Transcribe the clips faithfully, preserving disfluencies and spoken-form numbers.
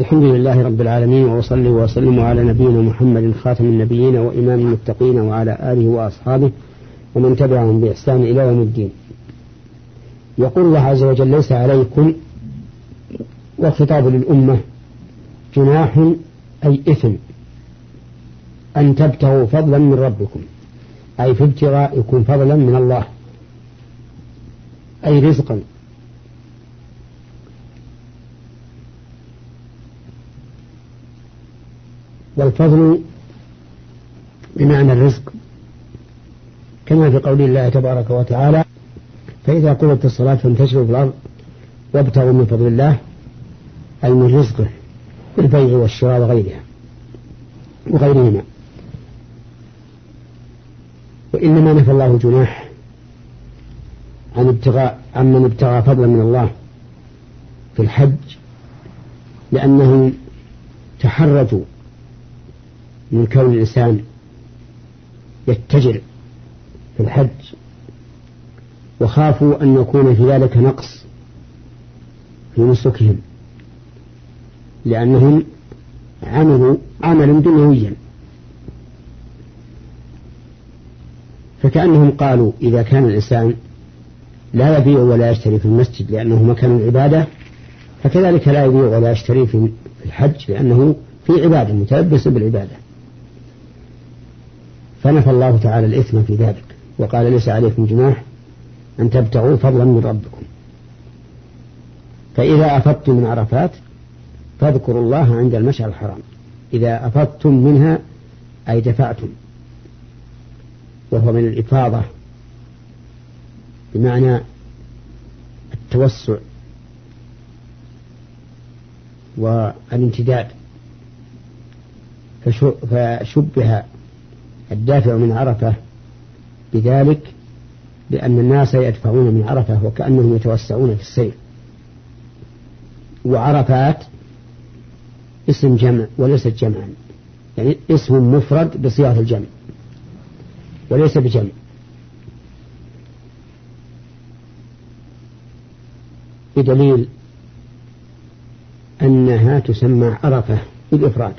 الحمد لله رب العالمين، وأصلي وأسلم على نبينا محمد خاتم النبيين وإمام المتقين وعلى آله وأصحابه ومن تبعهم بإحسان إلى يوم الدين. يقول الله عز وجل: ليس عليكم، والخطاب للأمة، جناح أي إثم أن تبتغوا فضلا من ربكم، أي في ابتغائكم فضلا من الله، أي رزقا. والفضل بمعنى الرزق، كما في قول الله تبارك وتعالى: فإذا قضت الصلاة فانتشروا في الأرض وابتغوا من فضل الله، أي من رزقه بالبيع والشراء وغيرها وغيرهما. وإنما نفى الله جناح عن ابتغاء عن من ابتغى فضلا من الله في الحج، لأنهم تحرجوا من كون الإنسان يتجر في الحج، وخافوا أن يكون في ذلك نقص في نسكهم، لأنهم عملوا عملا دنيويا. فكأنهم قالوا: إذا كان الإنسان لا يبيع ولا يشتري في المسجد لأنه مكان العبادة، فكذلك لا يبيع ولا يشتري في الحج لأنه في عبادة، متلبس بالعبادة. فنفى الله تعالى الإثم في ذلك وقال: ليس عليكم جناح أن تبتغوا فضلا من ربكم. فإذا أفضتم من عرفات فاذكروا الله عند المشعر الحرام. إذا أفضتم منها أي دفعتم، وهو من الإفاضة بمعنى التوسع والامتداد. فشبه الدافع من عرفة بذلك لأن الناس يدفعون من عرفة وكأنهم يتوسعون في السير. وعرفات اسم جمع وليس جمعا، يعني اسم مفرد بصيغة الجمع وليس بجمع. بدليل أنها تسمى عرفة بالإفراد.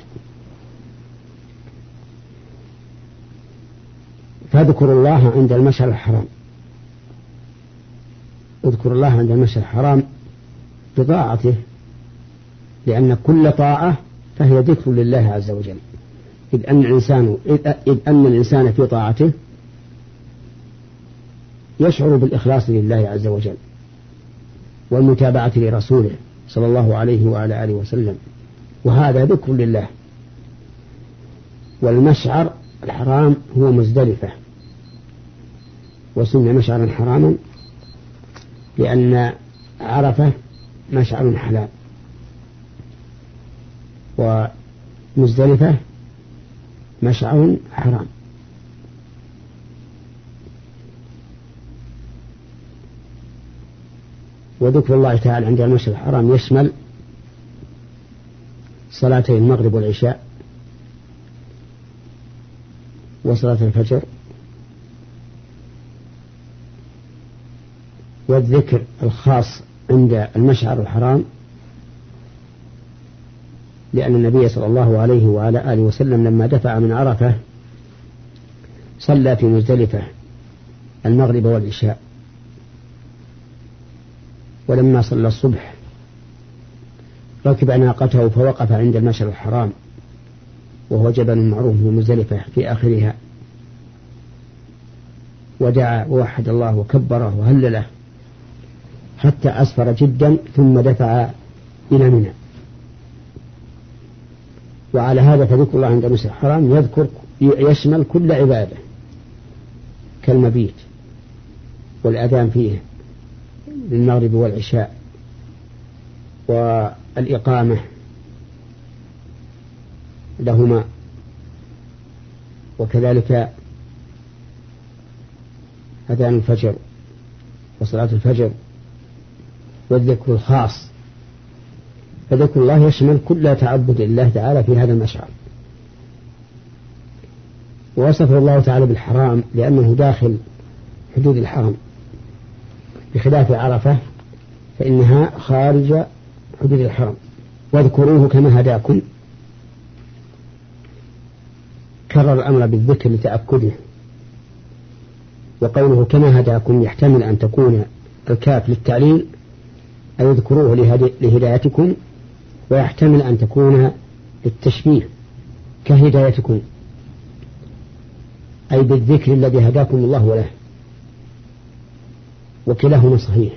فاذكروا الله عند المشعر الحرام. اذكروا الله عند المشعر الحرام بطاعته، لأن كل طاعة فهي ذكر لله عز وجل، إذ أن الإنسان, إذ أن الإنسان في طاعته يشعر بالإخلاص لله عز وجل والمتابعة لرسوله صلى الله عليه وعلى آله وسلم، وهذا ذكر لله. والمشعر الحرام هو مزدلفة، وسمي مشعرا حراما لأن عرفة مشعر حلال، ومزدلفة مشعر حرام. وذكر الله تعالى عند المشعر الحرام يشمل صلاتي المغرب والعشاء وصلاة الفجر، والذكر الخاص عند المشعر الحرام، لأن النبي صلى الله عليه وعلى آله وسلم لما دفع من عرفة صلى في مزدلفة المغرب والعشاء، ولما صلى الصبح ركب ناقته فوقف عند المشعر الحرام، وهو جبل معروف في مزدلفة في آخرها، ودعا ووحد الله وكبره وهلله حتى أسفر جدا، ثم دفع إلى منى. وعلى هذا فذكر الله عند المشعر الحرام يذكر يشمل كل عبادة كالمبيت والأذان فيه للمغرب والعشاء والإقامة لهما، وكذلك أذان الفجر وصلاة الفجر والذكر الخاص. فذكر الله يشمل كل تعبد لله تعالى في هذا المشعر. ووصفه الله تعالى بالحرام لأنه داخل حدود الحرم، بخلاف عرفة فإنها خارج حدود الحرم. واذكروه كما هداكم، كرر الأمر بالذكر لتأكده. وقوله كما هداكم يحتمل أن تكون الكاف للتعليل أي اذكروه لهدايتكم، ويحتمل أن تكون للتشبيه كهدايتكم أي بالذكر الذي هداكم الله له، وكلاهما صحيح.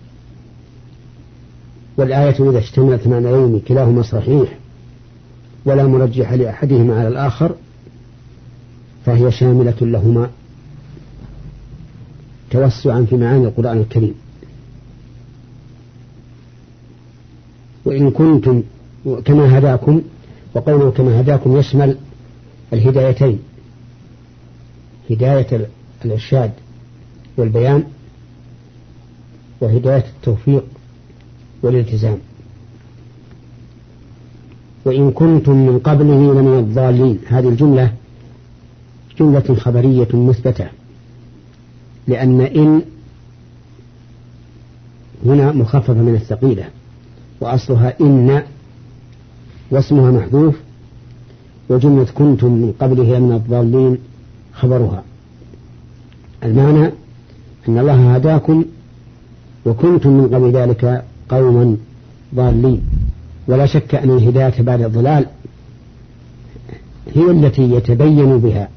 والآية إذا اشتملت معنيين كلاهما صحيح ولا مرجح لأحدهما على الآخر فهي شاملة لهما توسعا في معاني القرآن الكريم. وإن كنتم كما هداكم، وقوله كما هداكم يشمل الهدايتين، هداية الإرشاد والبيان وهداية التوفيق والالتزام. وإن كنتم من قبله لمن الضالين، هذه الجملة جملة خبرية مثبتة، لأن إن هنا مخففة من الثقيلة وأصلها إن واسمها محذوف، وجملة كنتم من قبله لمن الضالين خبرها. المعنى أن الله هداكم وكنتم من قبل ذلك قوما ضالين. ولا شك أن الهداية بعد الضلال هي التي يتبين بها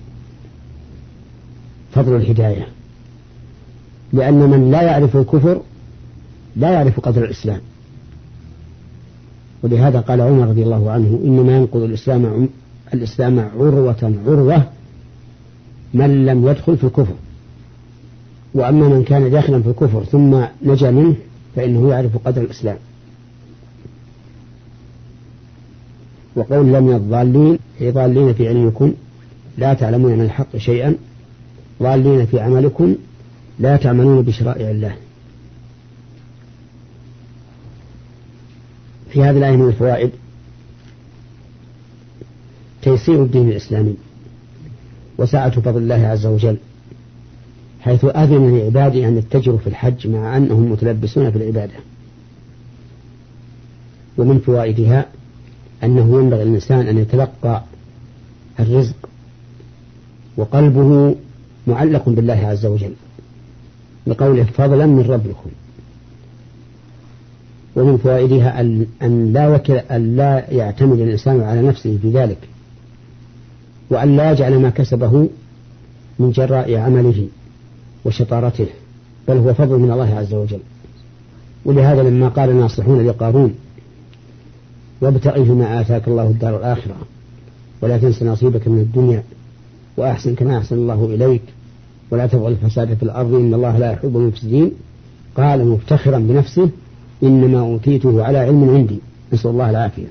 فضل الهداية، لأن من لا يعرف الكفر لا يعرف قدر الإسلام. ولهذا قال عمر رضي الله عنه إنما ينقض الإسلام الإسلام عروة عروة من لم يدخل في الكفر، وأما من كان داخلا في الكفر ثم نجا منه فإنه يعرف قدر الإسلام. وقول لم الضالين أي ضالين في علمكم لا تعلمون من الحق شيئا، ضالين في عملكم لا تعملون بشرائع الله. في هذه الآية من الفوائد تيسير الدين الإسلامي وسعة فضل الله عز وجل، حيث أذن لعباده أن يتجروا في الحج مع أنهم متلبسون في العبادة. ومن فوائدها أنه ينبغي الإنسان أن يتلقى الرزق وقلبه معلق بالله عز وجل لقوله فضلا من ربكم. ومن فوائدها أن لا, وكل أن لا يعتمد الإنسان على نفسه في ذلك، وأن لا يجعل ما كسبه من جراء عمله وشطارته، بل هو فضل من الله عز وجل. ولهذا لما قال الناصحون لقارون وابتغ فيما آتاك الله الدار الآخرة ولا تنس نصيبك من الدنيا وأحسن كما أحسن الله إليك ولا تبغ الفساد في الأرض إن الله لا يحب المفسدين، قال مفتخرا بنفسه إنما أوتيته على علم عندي، نسأل الله العافية.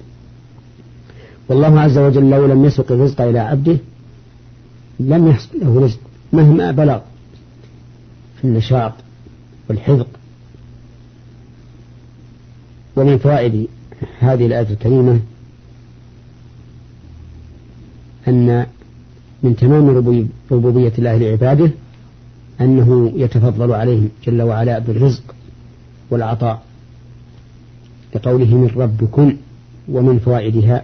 والله عز وجل لو لم يسق الرزق إلى عبده لم يحصل له رزق مهما بلغ في النشاط والحذق. ومن فوائد هذه الآية الكريمة أن من تمام ربوبية الله لعباده أنه يتفضل عليهم جل وعلا بالرزق والعطاء لقوله من ربكم. ومن فوائدها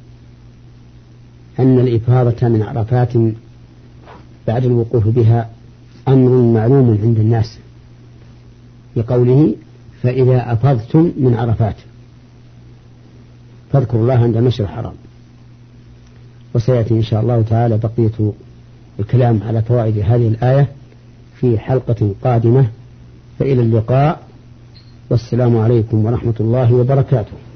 أن الإفاضة من عرفات بعد الوقوف بها أمر معلوم عند الناس لقوله فإذا أفضتم من عرفات فاذكروا الله عند المشعر الحرام. وسيأتي إن شاء الله تعالى بقية الكلام على فوائد هذه الآية في حلقة قادمة، فإلى اللقاء والسلام عليكم ورحمة الله وبركاته.